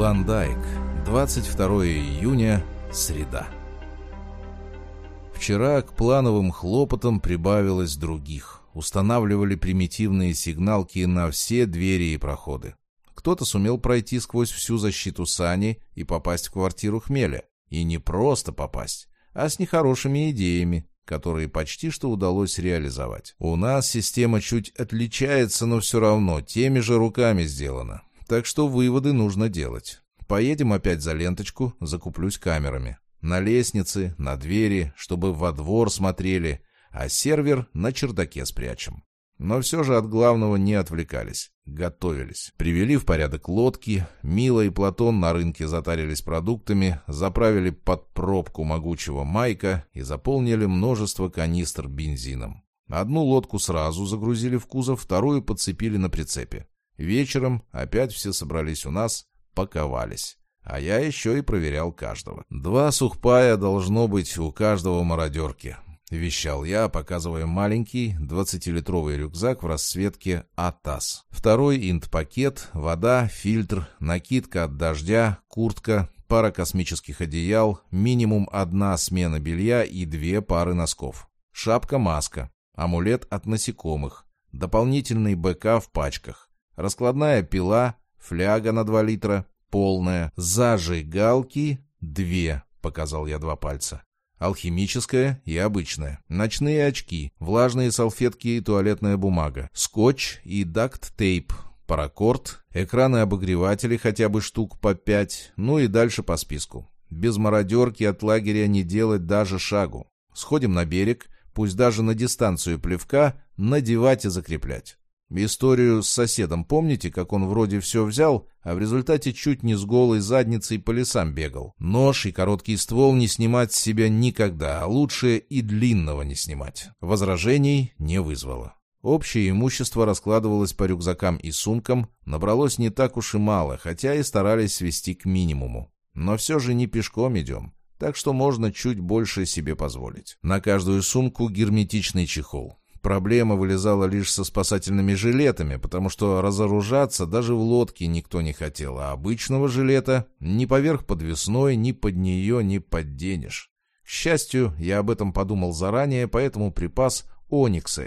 Клондайк, 22 июня, среда. Вчера к плановым хлопотам прибавилось других. Устанавливали примитивные сигналки на все двери и проходы. Кто-то сумел пройти сквозь всю защиту сани и попасть в квартиру Хмеля. И не просто попасть, а с нехорошими идеями, которые почти что удалось реализовать. У нас система чуть отличается, но все равно теми же руками сделана. Так что выводы нужно делать. Поедем опять за ленточку, закуплюсь камерами. На лестнице, на двери, чтобы во двор смотрели, а сервер на чердаке спрячем. Но все же от главного не отвлекались, готовились. Привели в порядок лодки, Мила и Платон на рынке затарились продуктами, заправили под пробку могучего Майка и заполнили множество канистр бензином. Одну лодку сразу загрузили в кузов, вторую подцепили на прицепе. Вечером опять все собрались у нас, паковались. А я еще и проверял каждого. 2 сухпая должно быть у каждого мародерки. Вещал я, показывая маленький 20-литровый рюкзак в расцветке АТАС. 2-й инт-пакет, вода, фильтр, накидка от дождя, куртка, пара космических одеял, минимум 1 смена белья и 2 пары носков. Шапка-маска, амулет от насекомых, дополнительный БК в пачках, раскладная пила, фляга на 2 литра, полная, зажигалки 2, показал я 2 пальца. Алхимическая и обычная. Ночные очки, влажные салфетки и туалетная бумага, скотч и дакт-тейп, паракорд, экраны-обогреватели хотя бы штук по 5, ну и дальше по списку. Без мародерки от лагеря не делать даже шагу. Сходим на берег, пусть даже на дистанцию плевка, надевать и закреплять. Историю с соседом помните, как он вроде все взял, а в результате чуть не с голой задницей по лесам бегал? Нож и короткий ствол не снимать с себя никогда, а лучше и длинного не снимать. Возражений не вызвало. Общее имущество раскладывалось по рюкзакам и сумкам, набралось не так уж и мало, хотя и старались свести к минимуму. Но все же не пешком идем, так что можно чуть больше себе позволить. На каждую сумку герметичный чехол. Проблема вылезала лишь со спасательными жилетами, потому что разоружаться даже в лодке никто не хотел, а обычного жилета ни поверх подвесной, ни под нее не подденешь. К счастью, я об этом подумал заранее, поэтому припас Ониксы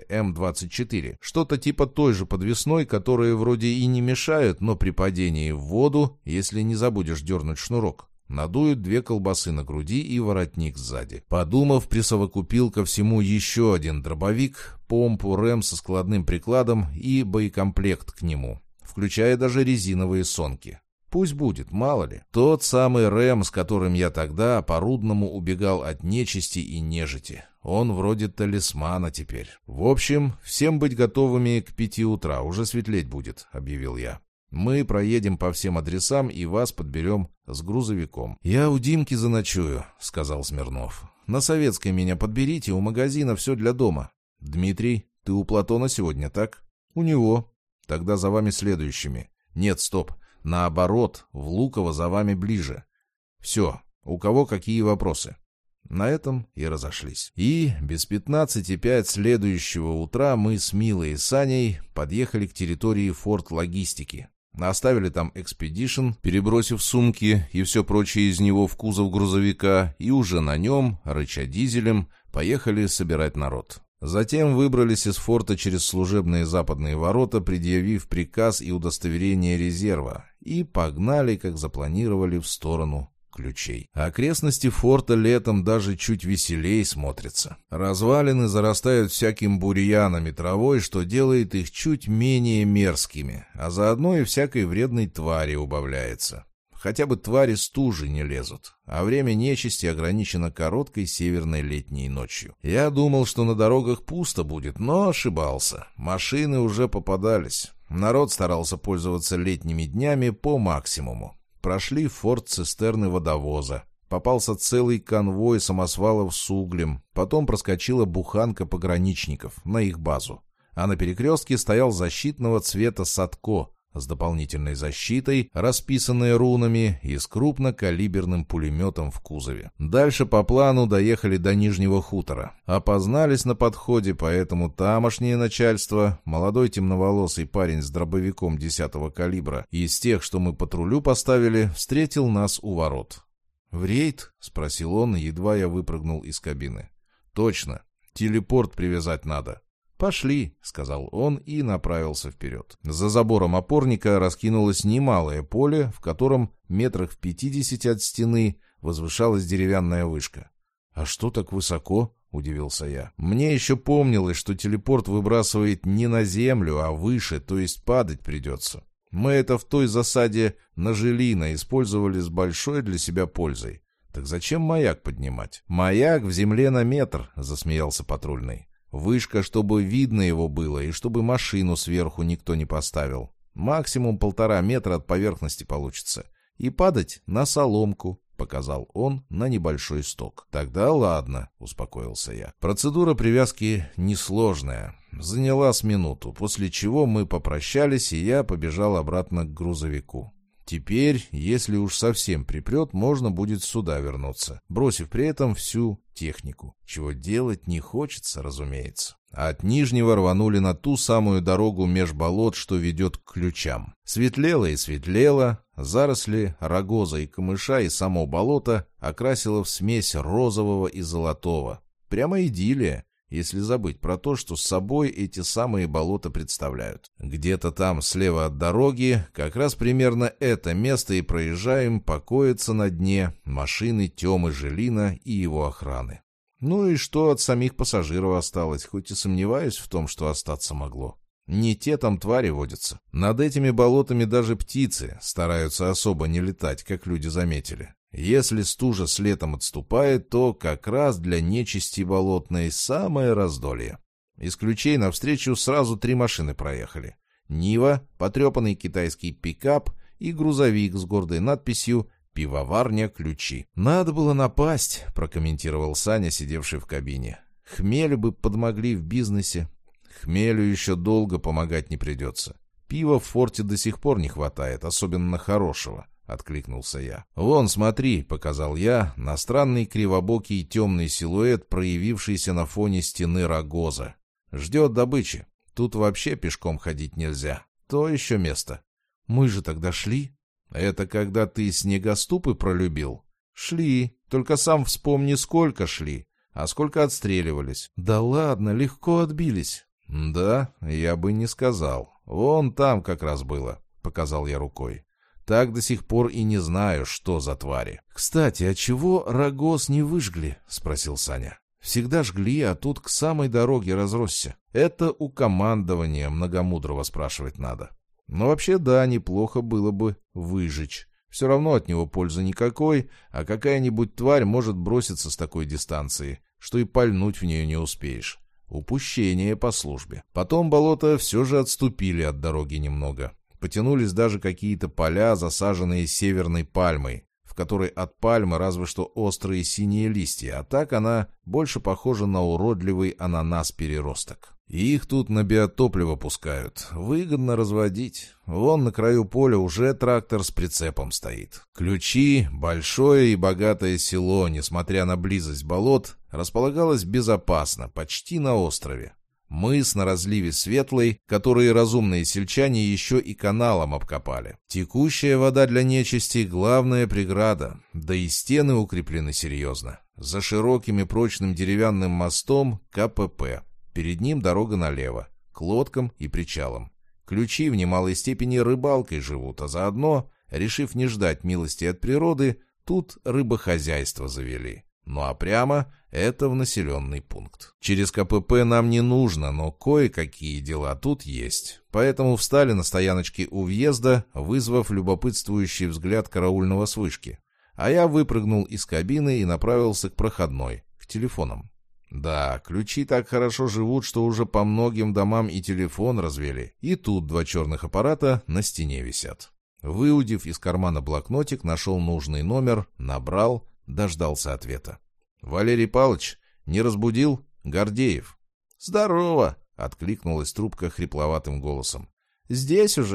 М24, что-то типа той же подвесной, которые вроде и не мешают, но при падении в воду, если не забудешь дернуть шнурок, надуют 2 колбасы на груди и воротник сзади. Подумав, присовокупил ко всему еще 1 дробовик, помпу, рэм со складным прикладом и боекомплект к нему, включая даже резиновые сонки. Пусть будет, мало ли. Тот самый рэм, с которым я тогда по Рудному убегал от нечисти и нежити. Он вроде талисмана теперь. В общем, всем быть готовыми к 5 утра, уже светлеть будет, объявил я. Мы проедем по всем адресам и вас подберем с грузовиком. «Я у Димки заночую», — сказал Смирнов. «На Советской меня подберите, у магазина все для дома». «Дмитрий, ты у Платона сегодня, так?» «У него». «Тогда за вами следующими». «Нет, стоп. Наоборот, в Луково за вами ближе». «Все. У кого какие вопросы?» На этом и разошлись. И без 15:05 следующего утра мы с Милой и Саней подъехали к территории Форт Логистики. Оставили там экспедишн, перебросив сумки и все прочее из него в кузов грузовика, и уже на нем, рыча дизелем, поехали собирать народ. Затем выбрались из форта через служебные западные ворота, предъявив приказ и удостоверение резерва, и погнали, как запланировали, в сторону ключей. Окрестности форта летом даже чуть веселей смотрятся. Развалины зарастают всяким бурьяном и травой, что делает их чуть менее мерзкими, а заодно и всякой вредной твари убавляется. Хотя бы твари стужи не лезут, а время нечисти ограничено короткой северной летней ночью. Я думал, что на дорогах пусто будет, но ошибался. Машины уже попадались. Народ старался пользоваться летними днями по максимуму. Прошли форт-цистерны водовоза. Попался целый конвой самосвалов с углем. Потом проскочила буханка пограничников на их базу. А на перекрестке стоял защитного цвета Садко с дополнительной защитой, расписанной рунами и с крупнокалиберным пулеметом в кузове. Дальше по плану доехали до Нижнего хутора. Опознались на подходе, поэтому тамошнее начальство, молодой темноволосый парень с дробовиком 10-го калибра, из тех, что мы патрулю поставили, встретил нас у ворот. «В рейд?» — спросил он, едва я выпрыгнул из кабины. «Точно. Телепорт привязать надо». «Пошли», — сказал он и направился вперед. За забором опорника раскинулось немалое поле, в котором метрах в 50 от стены возвышалась деревянная вышка. «А что так высоко?» — удивился я. Мне еще помнилось, что телепорт выбрасывает не на землю, а выше, то есть падать придется. Мы это в той засаде на Желино использовали с большой для себя пользой. Так зачем маяк поднимать? «Маяк в земле на метр», — засмеялся патрульный. «Вышка, чтобы видно его было, и чтобы машину сверху никто не поставил. Максимум 1,5 метра от поверхности получится. И падать на соломку», — показал он на небольшой сток. «Тогда ладно», — успокоился я. Процедура привязки несложная. Заняла с минуту, после чего мы попрощались, и я побежал обратно к грузовику. Теперь, если уж совсем припрет, можно будет сюда вернуться, бросив при этом всю технику. Чего делать не хочется, разумеется. От Нижнего рванули на ту самую дорогу меж болот, что ведет к ключам. Светлело и светлело, заросли рогоза и камыша и само болото окрасило в смесь розового и золотого. Прямо идиллия, если забыть про то, что с собой эти самые болота представляют. Где-то там, слева от дороги, как раз примерно это место и проезжаем, покоятся на дне машины Тёмы Желина и его охраны. Ну и что от самих пассажиров осталось, хоть и сомневаюсь в том, что остаться могло. Не те там твари водятся. Над этими болотами даже птицы стараются особо не летать, как люди заметили. Если стужа с летом отступает, то как раз для нечисти болотной самое раздолье. Из ключей навстречу сразу 3 машины проехали. Нива, потрепанный китайский пикап и грузовик с гордой надписью «Пивоварня Ключи». «Надо было напасть», — прокомментировал Саня, сидевший в кабине. «Хмелю бы подмогли в бизнесе». «Хмелю еще долго помогать не придется. Пива в форте до сих пор не хватает, особенно хорошего». — откликнулся я. «Вон, смотри», — показал я на странный кривобокий темный силуэт, проявившийся на фоне стены рогоза. «Ждет добычи. Тут вообще пешком ходить нельзя. То еще место». «Мы же тогда шли». «Это когда ты снегоступы пролюбил?» «Шли. Только сам вспомни, сколько шли, а сколько отстреливались». «Да ладно, легко отбились». «Да, я бы не сказал. Вон там как раз было», — показал я рукой. Так до сих пор и не знаю, что за твари. «Кстати, а чего рогоз не выжгли?» — спросил Саня. «Всегда жгли, а тут к самой дороге разросся». Это у командования Многомудрого спрашивать надо. Но вообще да, неплохо было бы выжечь. Все равно от него пользы никакой, а какая-нибудь тварь может броситься с такой дистанции, что и пальнуть в нее не успеешь. Упущение по службе. Потом болота все же отступили от дороги немного. Потянулись даже какие-то поля, засаженные северной пальмой, в которой от пальмы разве что острые синие листья, а так она больше похожа на уродливый ананас-переросток. И их тут на биотопливо пускают. Выгодно разводить. Вон на краю поля уже трактор с прицепом стоит. Ключи, большое и богатое село, несмотря на близость болот, располагалось безопасно, почти на острове. Мыс на разливе Светлый, которые разумные сельчане еще и каналом обкопали. Текущая вода для нечисти — главная преграда, да и стены укреплены серьезно. За широким и прочным деревянным мостом КПП. Перед ним дорога налево, к лодкам и причалам. Ключи в немалой степени рыбалкой живут, а заодно, решив не ждать милости от природы, тут рыбохозяйство завели. Ну а прямо это в населенный пункт. Через КПП нам не нужно, но кое-какие дела тут есть. Поэтому встали на стояночке у въезда, вызвав любопытствующий взгляд караульного с вышки. А я выпрыгнул из кабины и направился к проходной, к телефонам. Да, ключи так хорошо живут, что уже по многим домам и телефон развели. И тут 2 черных аппарата на стене висят. Выудив из кармана блокнотик, нашел нужный номер, набрал, дождался ответа. «Валерий Павлович, не разбудил? Гордеев». «Здорово!» — откликнулась трубка хрипловатым голосом. «Здесь уже?»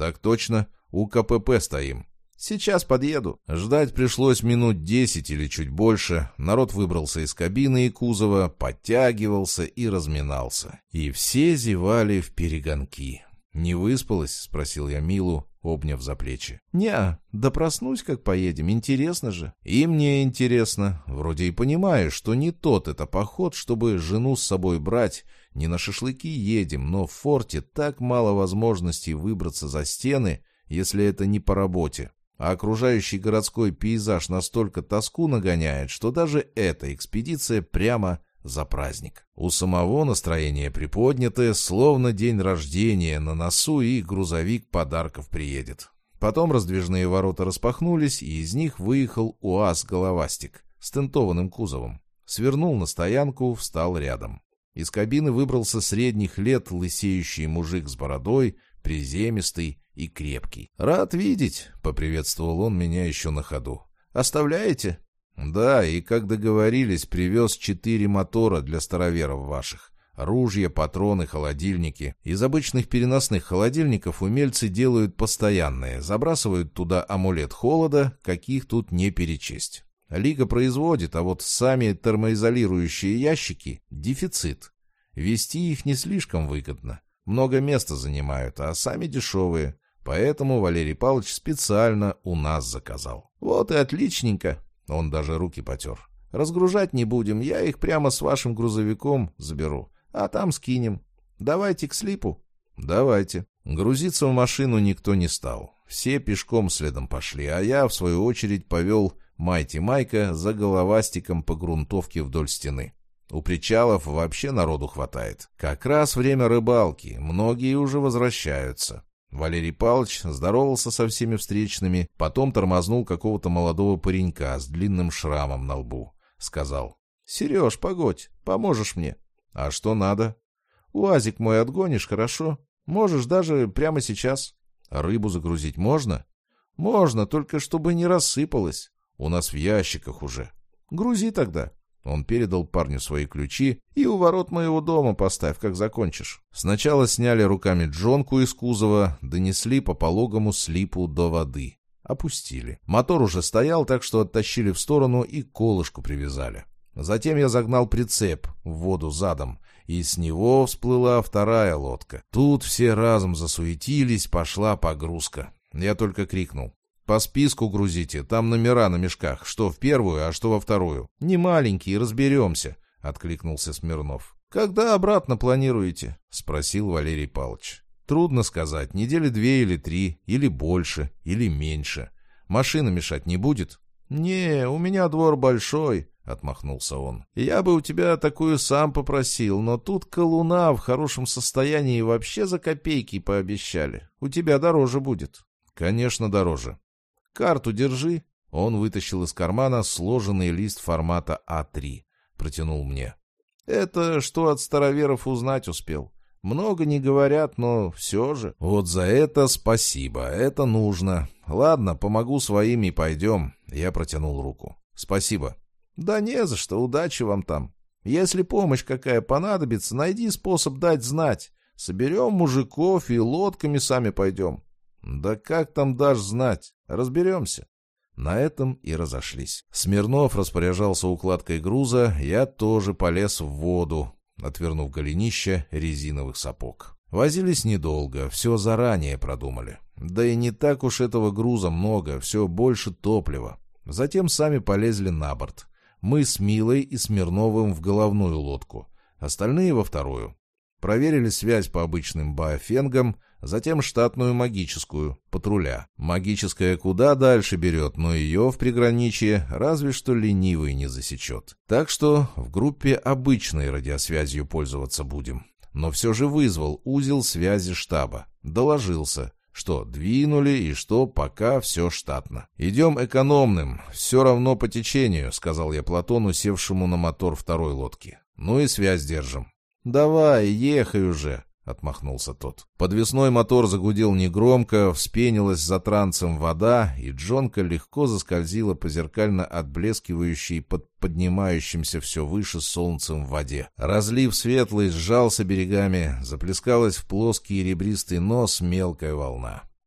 «Так точно, у КПП стоим». «Сейчас подъеду». Ждать пришлось минут 10 или чуть больше. Народ выбрался из кабины и кузова, подтягивался и разминался. И все зевали в перегонки. «Не выспалась?» — спросил я Милу, обняв за плечи. «Не, да проснусь, как поедем, интересно же». «И мне интересно. Вроде и понимаю, что не тот это поход, чтобы жену с собой брать. Не на шашлыки едем, но в форте так мало возможностей выбраться за стены, если это не по работе. А окружающий городской пейзаж настолько тоску нагоняет, что даже эта экспедиция прямо за праздник. У самого настроение приподнятое, словно день рождения на носу, и грузовик подарков приедет». Потом раздвижные ворота распахнулись, и из них выехал УАЗ-головастик с тентованным кузовом. Свернул на стоянку, встал рядом. Из кабины выбрался средних лет лысеющий мужик с бородой, приземистый и крепкий. «Рад видеть», — поприветствовал он меня еще на ходу. «Оставляете?» «Да, и, как договорились, привез 4 мотора для староверов ваших. Ружья, патроны, холодильники. Из обычных переносных холодильников умельцы делают постоянные, забрасывают туда амулет холода, каких тут не перечесть. Лига производит, а вот сами термоизолирующие ящики — дефицит. Везти их не слишком выгодно. Много места занимают, а сами дешевые. Поэтому Валерий Павлович специально у нас заказал». «Вот и отличненько». Он даже руки потер. «Разгружать не будем, я их прямо с вашим грузовиком заберу, а там скинем. Давайте к слипу». «Давайте». Грузиться в машину никто не стал. Все пешком следом пошли, а я, в свою очередь, повел Майти Майка за головастиком по грунтовке вдоль стены. У причалов вообще народу хватает. Как раз время рыбалки, многие уже возвращаются. Валерий Павлович здоровался со всеми встречными, потом тормознул какого-то молодого паренька с длинным шрамом на лбу. Сказал: «Сереж, погодь, поможешь мне». «А что надо?» «УАЗик мой отгонишь, хорошо? Можешь даже прямо сейчас». «Рыбу загрузить можно?» «Можно, только чтобы не рассыпалась. У нас в ящиках уже». «Грузи тогда». Он передал парню свои ключи. «И у ворот моего дома поставь, как закончишь». Сначала сняли руками джонку из кузова, донесли по пологому слипу до воды. Опустили. Мотор уже стоял, так что оттащили в сторону и колышку привязали. Затем я загнал прицеп в воду задом, и с него всплыла вторая лодка. Тут все разом засуетились, пошла погрузка. Я только крикнул: «По списку грузите, там номера на мешках, что в первую, а что во вторую». «Не маленькие, разберемся», — откликнулся Смирнов. «Когда обратно планируете?» — спросил Валерий Павлович. «Трудно сказать, недели 2 или 3, или больше, или меньше. Машина мешать не будет?» «Не, у меня двор большой», — отмахнулся он. «Я бы у тебя такую сам попросил, но тут колуна в хорошем состоянии вообще за копейки пообещали. У тебя дороже будет». «Конечно, дороже». «Карту держи». Он вытащил из кармана сложенный лист формата А3. Протянул мне. «Это что от староверов узнать успел. Много не говорят, но все же». «Вот за это спасибо, это нужно. Ладно, помогу своим и пойдем». Я протянул руку. «Спасибо». «Да не за что, удачи вам там. Если помощь какая понадобится, найди способ дать знать. Соберем мужиков и лодками сами пойдем». «Да как там дашь знать? Разберемся». На этом и разошлись. Смирнов распоряжался укладкой груза, я тоже полез в воду, отвернув голенище резиновых сапог. Возились недолго, все заранее продумали. Да и не так уж этого груза много, все больше топлива. Затем сами полезли на борт. Мы с Милой и Смирновым в головную лодку, остальные во вторую. Проверили связь по обычным баофенгам, затем штатную магическую, патруля. Магическая куда дальше берет, но ее в приграничье разве что ленивый не засечет. Так что в группе обычной радиосвязью пользоваться будем. Но все же вызвал узел связи штаба. Доложился, что двинули и что пока все штатно. «Идем экономным, все равно по течению», — сказал я Платону, севшему на мотор второй лодки. «Ну и связь держим». «Давай, ехай уже», — отмахнулся тот. Подвесной мотор загудел негромко, вспенилась за трансом вода, и джонка легко заскользила по зеркально отблескивающей под поднимающимся все выше солнцем в воде. Разлив светлый сжался берегами, заплескалась в плоский ребристый нос мелкая волна.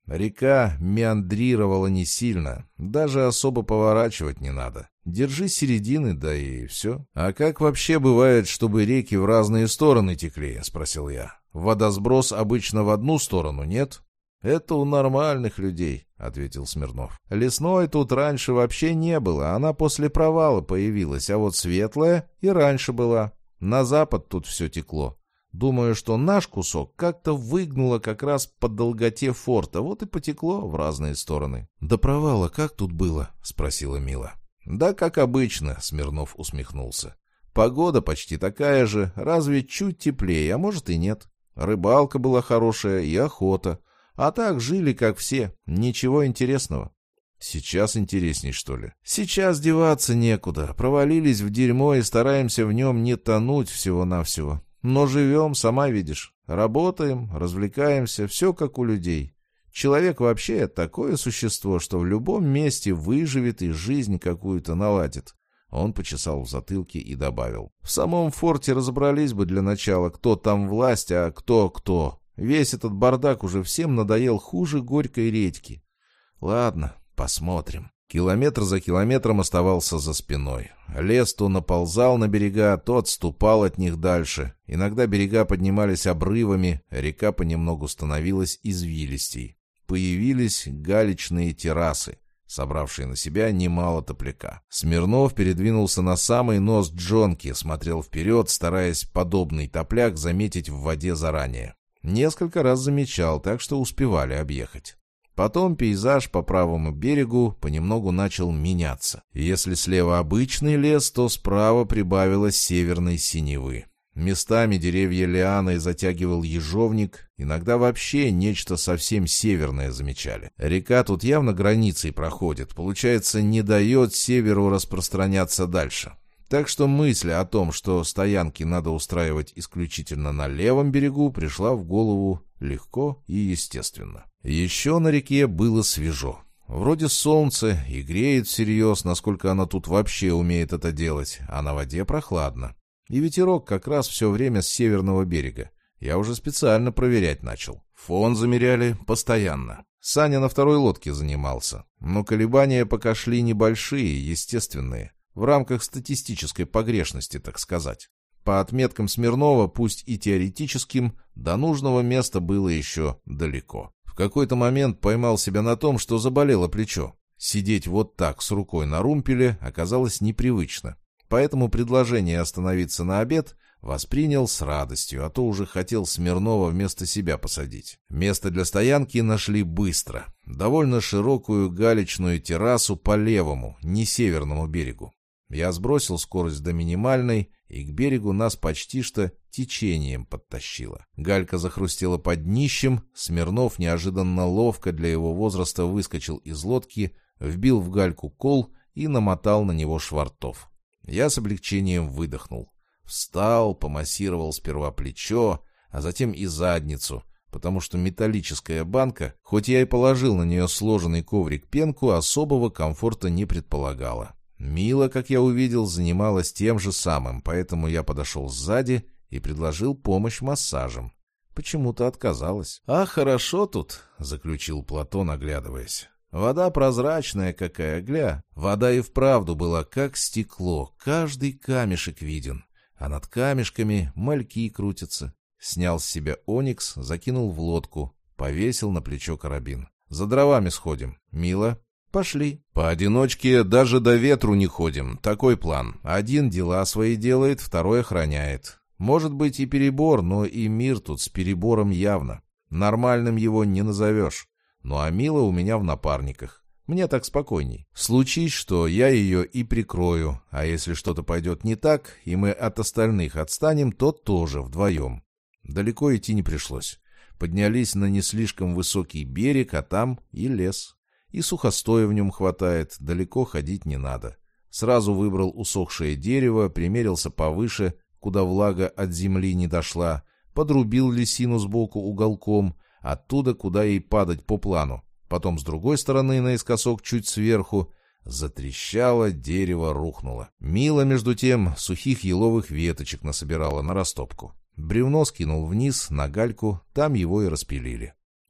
Река меандрировала не сильно, даже особо поворачивать не надо. Держи середины, да и все. «А как вообще бывает, чтобы реки в разные стороны текли?» — спросил я. «Водосброс обычно в одну сторону, нет?» «Это у нормальных людей», — ответил Смирнов. «Лесной тут раньше вообще не было, она после провала появилась, а вот светлая и раньше была. На запад тут все текло. Думаю, что наш кусок как-то выгнуло как раз по долготе форта, вот и потекло в разные стороны». «До провала как тут было?» — спросила Мила. «Да как обычно», — Смирнов усмехнулся. «Погода почти такая же, разве чуть теплее, а может и нет. Рыбалка была хорошая и охота. А так жили, как все. Ничего интересного». «Сейчас интересней, что ли?» «Сейчас деваться некуда. Провалились в дерьмо и стараемся в нем не тонуть всего-навсего. Но живем, сама видишь. Работаем, развлекаемся, все как у людей. Человек вообще такое существо, что в любом месте выживет и жизнь какую-то наладит». Он почесал в затылке и добавил. «В самом форте разобрались бы для начала, кто там власть, а кто. Весь этот бардак уже всем надоел хуже горькой редьки. Ладно, посмотрим». Километр за километром оставался за спиной. Лес то наползал на берега, то отступал от них дальше. Иногда берега поднимались обрывами, река понемногу становилась извилистей. Появились галечные террасы, собравшие на себя немало топляка. Смирнов передвинулся на самый нос джонки, смотрел вперед, стараясь подобный топляк заметить в воде заранее. Несколько раз замечал, так что успевали объехать. Потом пейзаж по правому берегу понемногу начал меняться. Если слева обычный лес, то справа прибавилось северной синевы. Местами деревья лианой затягивал ежовник, иногда вообще нечто совсем северное замечали. Река тут явно границей проходит, получается, не дает северу распространяться дальше. Так что мысль о том, что стоянки надо устраивать исключительно на левом берегу, пришла в голову легко и естественно. Еще на реке было свежо. Вроде солнце и греет всерьез, насколько оно тут вообще умеет это делать, а на воде прохладно. И ветерок как раз все время с северного берега. Я уже специально проверять начал. Фон замеряли постоянно. Саня на второй лодке занимался, но колебания пока шли небольшие, естественные. В рамках статистической погрешности, так сказать. По отметкам Смирнова, пусть и теоретическим, до нужного места было еще далеко. В какой-то момент поймал себя на том, что заболело плечо. Сидеть вот так с рукой на румпеле оказалось непривычно. Поэтому предложение остановиться на обед воспринял с радостью, а то уже хотел Смирнова вместо себя посадить. Место для стоянки нашли быстро. Довольно широкую галечную террасу по левому, не северному берегу. Я сбросил скорость до минимальной, и к берегу нас почти что течением подтащило. Галька захрустела под днищем, Смирнов неожиданно ловко для его возраста выскочил из лодки, вбил в гальку кол и намотал на него швартов. Я с облегчением выдохнул. Встал, помассировал сперва плечо, а затем и задницу, потому что металлическая банка, хоть я и положил на нее сложенный коврик пенку, особого комфорта не предполагала. Мила, как я увидел, занималась тем же самым, поэтому я подошел сзади и предложил помощь массажем. Почему-то отказалась. «А хорошо тут», — заключил Платон, оглядываясь. «Вода прозрачная какая, гля». Вода и вправду была как стекло, каждый камешек виден, а над камешками мальки крутятся. Снял с себя оникс, закинул в лодку, повесил на плечо карабин. «За дровами сходим. Мила?» «Пошли». «Поодиночке даже до ветру не ходим. Такой план. Один дела свои делает, второй охраняет. Может быть и перебор, но и мир тут с перебором явно. Нормальным его не назовешь. Ну а Мила у меня в напарниках. Мне так спокойней. Случись что, я ее и прикрою. А если что-то пойдет не так, и мы от остальных отстанем, то тоже вдвоем». Далеко идти не пришлось. Поднялись на не слишком высокий берег, а там и лес. И сухостоя в нем хватает, далеко ходить не надо. Сразу выбрал усохшее дерево, примерился повыше, куда влага от земли не дошла, подрубил лисину сбоку уголком, оттуда, куда ей падать по плану. Потом с другой стороны, наискосок чуть сверху, затрещало, дерево рухнуло. Мила, между тем, сухих еловых веточек насобирала на растопку. Бревно скинул вниз, на гальку, там его и распилили.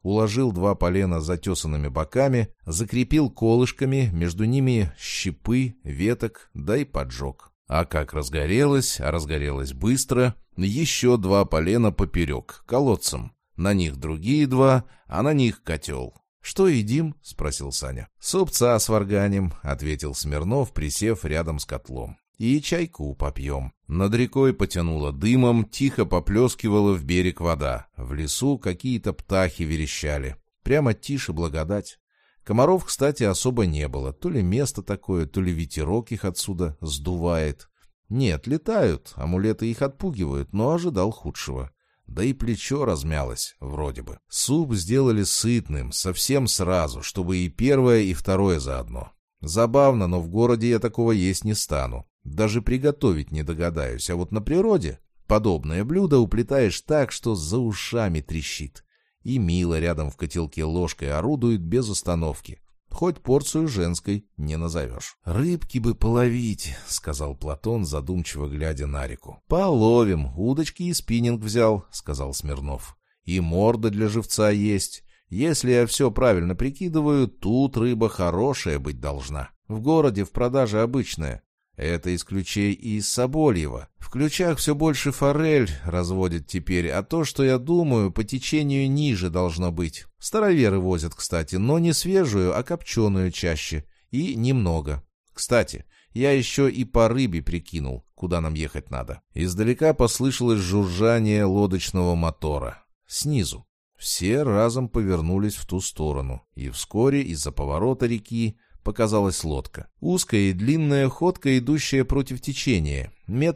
Уложил 2 полена с затесанными боками, закрепил колышками, между ними щепы, веток, да и поджег. А как разгорелось, а разгорелось быстро, еще 2 полена поперек, колодцем. На них другие 2, а на них котел. «Что едим?» — спросил Саня. «Супца сварганим», — ответил Смирнов, присев рядом с котлом. «И чайку попьем». Над рекой потянуло дымом, тихо поплескивала в берег вода. В лесу какие-то птахи верещали. Прямо тише благодать. Комаров, кстати, особо не было. То ли место такое, то ли ветерок их отсюда сдувает. Нет, летают, амулеты их отпугивают, но ожидал худшего. Да и плечо размялось, вроде бы. Суп сделали сытным, совсем сразу, чтобы и первое, и второе заодно. Забавно, но в городе я такого есть не стану. Даже приготовить не догадаюсь, а вот на природе подобное блюдо уплетаешь так, что за ушами трещит. И Мила рядом в котелке ложкой орудует без остановки. Хоть порцию женской не назовешь. «Рыбки бы половить», — сказал Платон, задумчиво глядя на реку. «Половим. Удочки и спиннинг взял», — сказал Смирнов. «И морда для живца есть. Если я все правильно прикидываю, тут рыба хорошая быть должна. В городе в продаже обычная. Это из ключей и из Собольева. В ключах все больше форель разводят теперь, а то, что я думаю, по течению ниже должно быть. Староверы возят, кстати, но не свежую, а копченую чаще. И немного. Кстати, я еще и по рыбе прикинул, куда нам ехать надо». Издалека послышалось жужжание лодочного мотора. Снизу. Все разом повернулись в ту сторону, и вскоре из-за поворота реки показалась лодка. Узкая и длинная ходка, идущая против течения.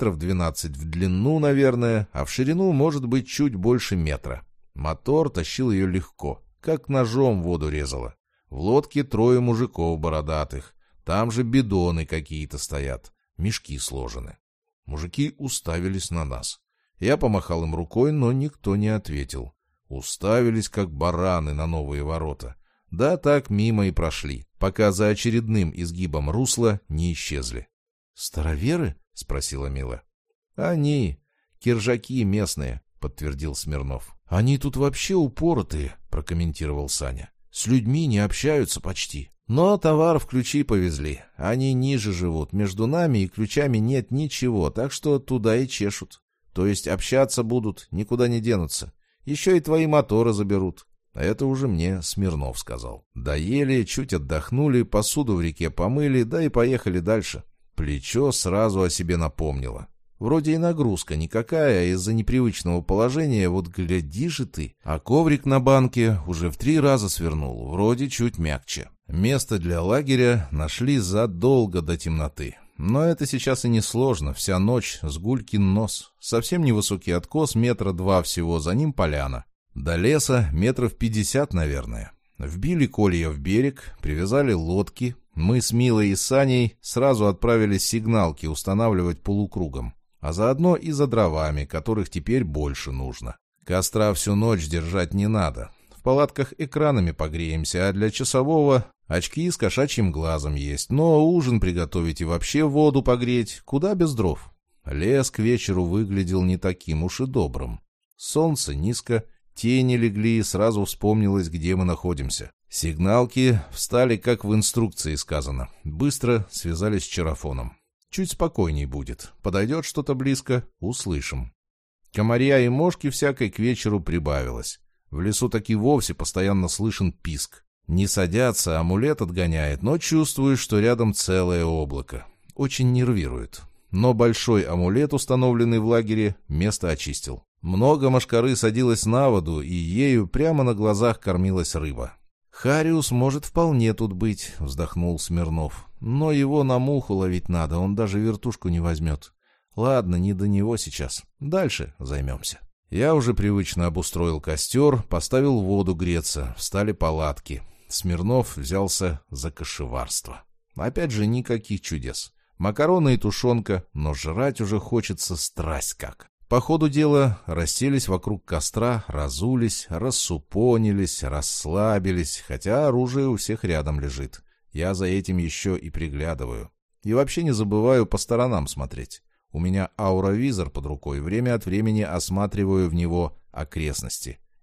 12 в длину, наверное, а в ширину может быть чуть больше метра. Мотор тащил ее легко, как ножом воду резало. В лодке 3 мужиков бородатых. Там же бидоны какие-то стоят. Мешки сложены. Мужики уставились на нас. Я помахал им рукой, но никто не ответил. Уставились, как бараны на новые ворота. Да так мимо и прошли, пока за очередным изгибом русла не исчезли. «Староверы?» — спросила Мила. «Они, киржаки местные», — подтвердил Смирнов. «Они тут вообще упоротые», — прокомментировал Саня. «С людьми не общаются почти. Но товар в ключи повезли. Они ниже живут, между нами и ключами нет ничего, так что туда и чешут. То есть общаться будут, никуда не денутся. Еще и твои моторы заберут». Это уже мне Смирнов сказал. Доели, чуть отдохнули, посуду в реке помыли, да и поехали дальше. Плечо сразу о себе напомнило. Вроде и нагрузка никакая, а из-за непривычного положения, вот гляди же ты. А коврик на банке уже в 3 раза свернул, вроде чуть мягче. Место для лагеря нашли задолго до темноты. Но это сейчас и не сложно, вся ночь, с гулькин нос. Совсем невысокий откос, 2 метра всего, за ним поляна. До леса 50 метров, наверное. Вбили колья в берег, привязали лодки. Мы с Милой и Саней сразу отправились сигналки устанавливать полукругом. А заодно и за дровами, которых теперь больше нужно. Костра всю ночь держать не надо. В палатках экранами погреемся, а для часового очки с кошачьим глазом есть. Но ужин приготовить и вообще воду погреть куда без дров. Лес к вечеру выглядел не таким уж и добрым. Солнце низко, тени легли, и сразу вспомнилось, где мы находимся. Сигналки встали, как в инструкции сказано. Быстро связались с чарафоном. Чуть спокойней будет. Подойдет что-то близко — услышим. Комарья и мошки всякой к вечеру прибавилось. В лесу таки вовсе постоянно слышен писк. Не садятся, амулет отгоняет, но чувствуешь, что рядом целое облако. Очень нервирует. Но большой амулет, установленный в лагере, место очистил. Много мошкары садилось на воду, и ею прямо на глазах кормилась рыба. «Хариус может вполне тут быть», — вздохнул Смирнов. «Но его на муху ловить надо, он даже вертушку не возьмет. Ладно, не до него сейчас. Дальше займемся». Я уже привычно обустроил костер, поставил воду греться, встали палатки. Смирнов взялся за кошеварство. Опять же, никаких чудес. Макароны и тушенка, но жрать уже хочется страсть как. По ходу дела расселись вокруг костра, разулись, рассупонились, расслабились, хотя оружие у всех рядом лежит. Я за этим еще и приглядываю. И вообще не забываю по сторонам смотреть. У меня ауровизор под рукой, время от времени осматриваю в него окрестности.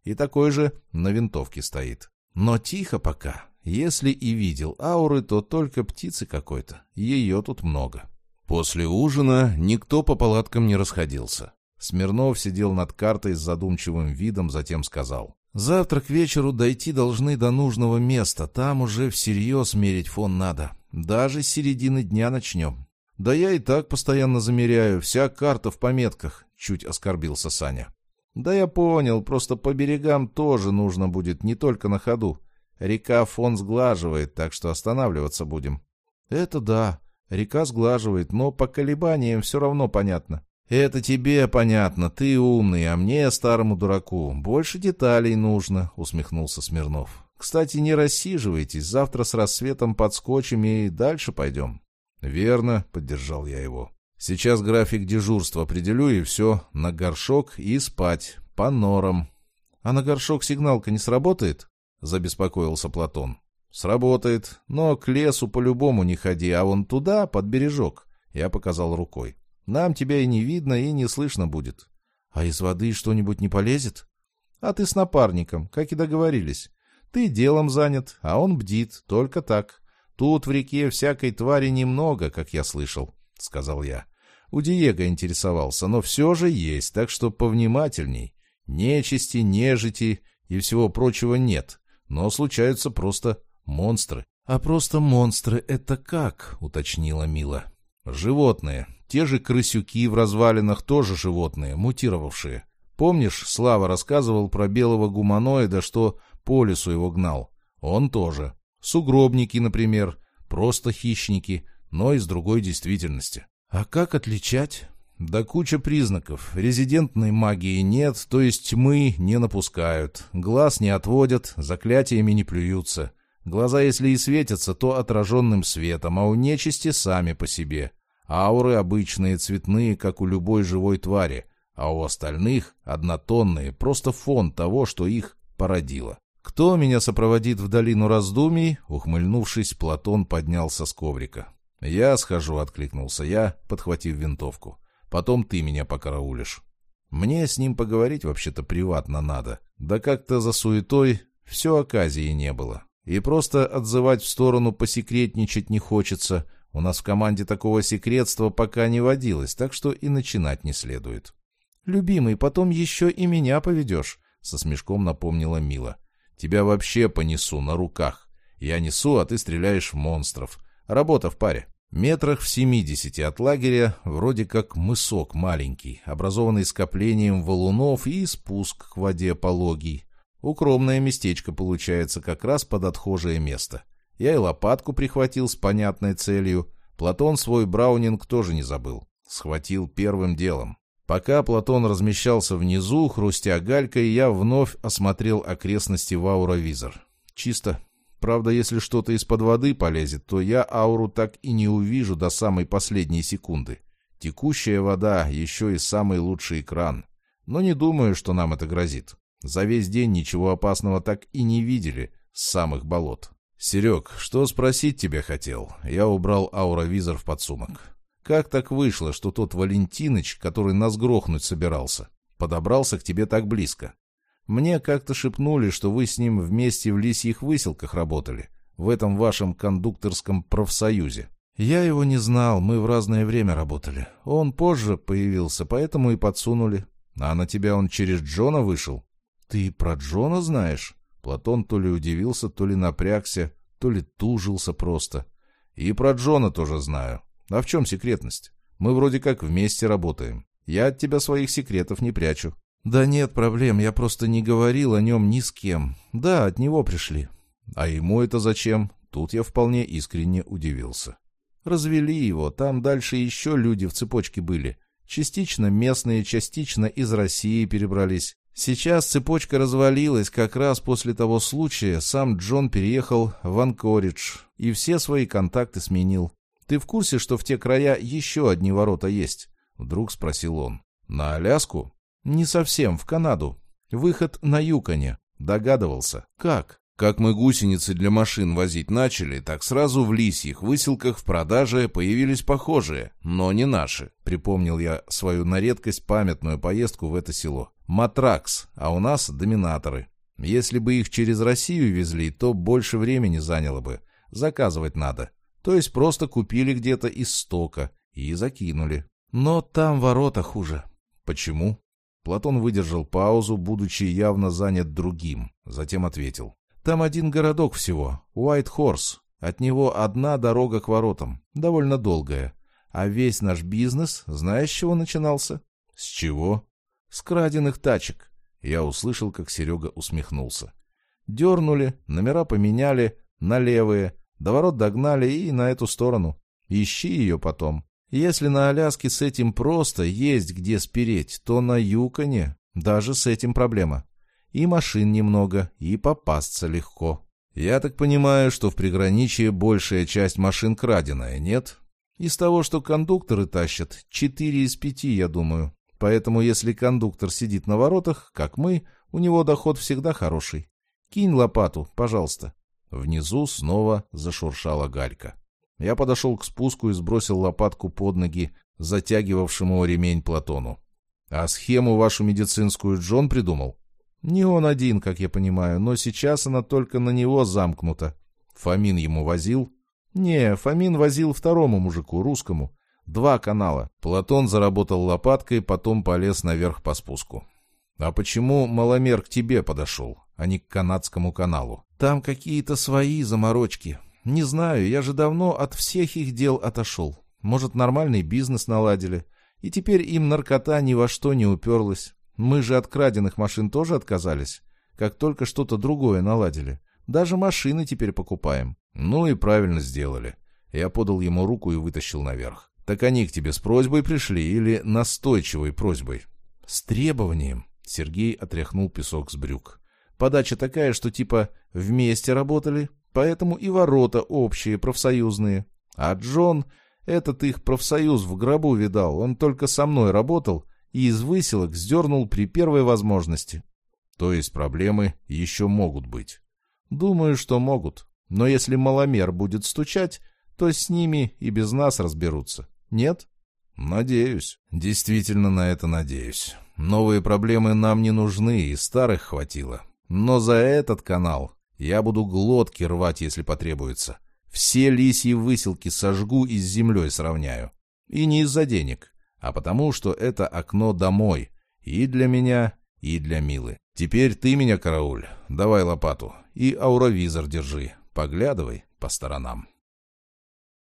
и такой же на винтовке стоит. Но тихо пока. Если и видел ауры, то только птицы какой-то. Ее тут много. После ужина никто по палаткам не расходился. Смирнов сидел над картой с задумчивым видом, затем сказал: «Завтра к вечеру дойти должны до нужного места. Там уже всерьез мерить фон надо. Даже с середины дня начнем». «Да я и так постоянно замеряю. Вся карта в пометках», — чуть оскорбился Саня. «Да я понял, просто по берегам тоже нужно будет, не только на ходу. Река фон сглаживает, так что останавливаться будем». «Это да, река сглаживает, но по колебаниям все равно понятно». «Это тебе понятно, ты умный, а мне, старому дураку, больше деталей нужно», — усмехнулся Смирнов. «Кстати, не рассиживайтесь, завтра с рассветом подскочим и дальше пойдем». «Верно», — поддержал я его. «Сейчас график дежурства определю, и все, на горшок и спать, по норам». «А на горшок сигналка не сработает?» — забеспокоился Платон. «Сработает, но к лесу по-любому не ходи, а вон туда, под бережок», — я показал рукой. «Нам тебя и не видно, и не слышно будет». «А из воды что-нибудь не полезет?» «А ты с напарником, как и договорились. Ты делом занят, а он бдит, только так. Тут в реке всякой твари немного, как я слышал», — сказал я. У Диего интересовался, но все же есть, так что повнимательней. Нечисти, нежити и всего прочего нет, но случаются просто монстры. «А просто монстры — это как?» — уточнила Мила. «Животные. Те же крысюки в развалинах тоже животные, мутировавшие. Помнишь, Слава рассказывал про белого гуманоида, что по лесу его гнал? Он тоже. Сугробники, например, просто хищники, но из другой действительности». «А как отличать?» «Да куча признаков. Резидентной магии нет, то есть тьмы не напускают, глаз не отводят, заклятиями не плюются. Глаза, если и светятся, то отраженным светом, а у нечисти сами по себе. Ауры обычные, цветные, как у любой живой твари, а у остальных однотонные, просто фон того, что их породило». «Кто меня сопроводит в долину раздумий?» Ухмыльнувшись, Платон поднялся с коврика. «Я схожу», — откликнулся я, подхватив винтовку. «Потом ты меня покараулишь». Мне с ним поговорить вообще-то приватно надо. Да как-то за суетой все оказии не было. И просто отзывать в сторону посекретничать не хочется. У нас в команде такого секретства пока не водилось, так что и начинать не следует. «Любимый, потом еще и меня поведешь», — со смешком напомнила Мила. «Тебя вообще понесу на руках. Я несу, а ты стреляешь в монстров. Работа в паре». Метрах в 70 от лагеря вроде как мысок маленький, образованный скоплением валунов, и спуск к воде пологий. Укромное местечко получается как раз под отхожее место. Я и лопатку прихватил с понятной целью. Платон свой браунинг тоже не забыл. Схватил первым делом. Пока Платон размещался внизу, хрустя галькой, я вновь осмотрел окрестности в ауровизор. Чисто. Правда, если что-то из-под воды полезет, то я ауру так и не увижу до самой последней секунды. Текущая вода — еще и самый лучший экран. Но не думаю, что нам это грозит. За весь день ничего опасного так и не видели с самых болот. «Серег, что спросить тебя хотел?» Я убрал ауровизор в подсумок. «Как так вышло, что тот Валентиныч, который нас грохнуть собирался, подобрался к тебе так близко? Мне как-то шепнули, что вы с ним вместе в лисьих выселках работали, в этом вашем кондукторском профсоюзе». «Я его не знал, мы в разное время работали. Он позже появился, поэтому и подсунули». «А на тебя он через Джона вышел?» «Ты про Джона знаешь?» Платон то ли удивился, то ли напрягся, то ли тужился просто. «И про Джона тоже знаю. А в чем секретность? Мы вроде как вместе работаем. Я от тебя своих секретов не прячу». «Да нет проблем, я просто не говорил о нем ни с кем. Да, от него пришли». «А ему это зачем?» Тут я вполне искренне удивился. «Развели его, там дальше еще люди в цепочке были. Частично местные, частично из России перебрались. Сейчас цепочка развалилась, как раз после того случая сам Джон переехал в Анкоридж и все свои контакты сменил. Ты в курсе, что в те края еще одни ворота есть?» Вдруг спросил он. «На Аляску?» «Не совсем, в Канаду. Выход на Юконе». Догадывался. «Как?» Как мы гусеницы для машин возить начали, так сразу в лисьих выселках в продаже появились похожие, но не наши. Припомнил я свою на редкость памятную поездку в это село. Матракс, а у нас доминаторы. Если бы их через Россию везли, то больше времени заняло бы. Заказывать надо. То есть просто купили где-то из стока и закинули. Но там ворота хуже. Почему? Платон выдержал паузу, будучи явно занят другим. Затем ответил. Там один городок всего, Уайт-Хорс. От него одна дорога к воротам, довольно долгая. А весь наш бизнес, знаешь, с чего начинался? С чего? С краденых тачек. Я услышал, как Серега усмехнулся. Дернули, номера поменяли, на левые, до ворот догнали и на эту сторону. Ищи ее потом. Если на Аляске с этим просто есть где спереть, то на Юконе даже с этим проблема. И машин немного, и попасться легко. Я так понимаю, что в приграничье большая часть машин краденая, нет? Из того, что кондукторы тащат, 4 из 5, я думаю. Поэтому если кондуктор сидит на воротах, как мы, у него доход всегда хороший. Кинь лопату, пожалуйста. Внизу снова зашуршала галька. Я подошел к спуску и сбросил лопатку под ноги затягивавшему ремень Платону. А схему вашу медицинскую Джон придумал? Не он один, как я понимаю, но сейчас она только на него замкнута. Фомин ему возил? Не, Фомин возил второму мужику, русскому. 2 канала. Платон заработал лопаткой, потом полез наверх по спуску. А почему маломер к тебе подошел, а не к канадскому каналу? Там какие-то свои заморочки. Не знаю, я же давно от всех их дел отошел. Может, нормальный бизнес наладили. И теперь им наркота ни во что не уперлась. Мы же от краденых машин тоже отказались, как только что-то другое наладили. Даже машины теперь покупаем. Ну и правильно сделали. Я подал ему руку и вытащил наверх. Так они к тебе с просьбой пришли или настойчивой просьбой? С требованием. Сергей отряхнул песок с брюк. Подача такая, что типа вместе работали, поэтому и ворота общие, профсоюзные. А Джон, этот их профсоюз в гробу видал, он только со мной работал, и из выселок сдернул при первой возможности. То есть проблемы еще могут быть? Думаю, что могут. Но если маломер будет стучать, то с ними и без нас разберутся. Нет? Надеюсь. Действительно на это надеюсь. Новые проблемы нам не нужны, и старых хватило. Но за этот канал я буду глотки рвать, если потребуется. Все лисьи выселки сожгу и с землей сравняю. И не из-за денег, а потому, что это окно домой. И для меня, и для Милы. Теперь ты меня карауль. Давай лопату. И ауровизор держи. Поглядывай по сторонам.